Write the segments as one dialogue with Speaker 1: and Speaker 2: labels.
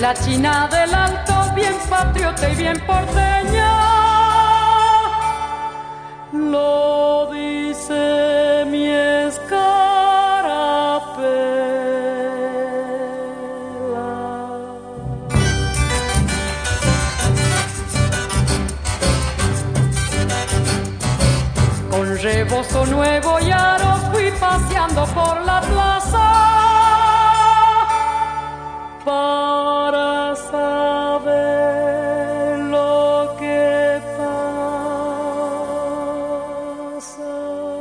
Speaker 1: la China del Alto, bien patriota y bien porteña. Lo dice mi escarapela. Con rebozo nuevo y aros fui paseando por la plaza para saber lo que pasa.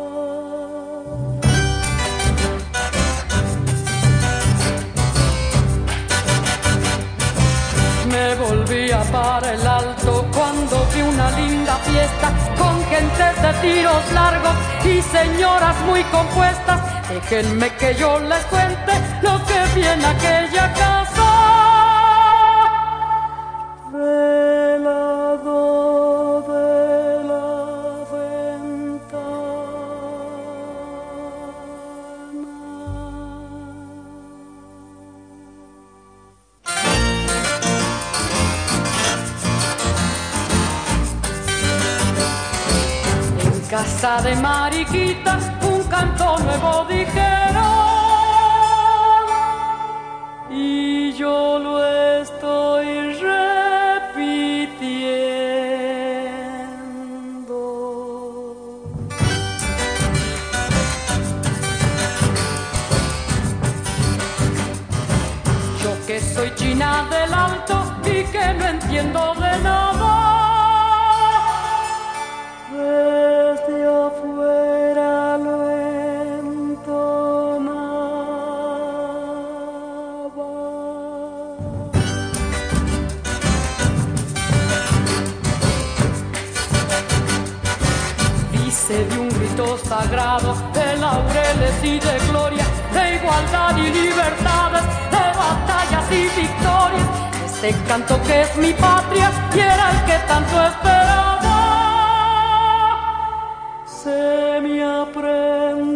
Speaker 1: Me volvía para el Alto cuando vi una linda fiesta con gentes de tiros largos y señoras muy compuestas. Déjenme que yo les cuente lo que vi en aquella casa. Velado de la ventana. En casa de Mariquita un canto nuevo dijeron y yo lo estoy repitiendo. Yo que soy China del Alto y que no entiendo de nada, desde afuera lo entonaba. Dice de un grito sagrado de laureles y de gloria, de igualdad y libertades, de batallas y victorias. Este canto que es mi patria y era el que tanto esperaba, se me aprende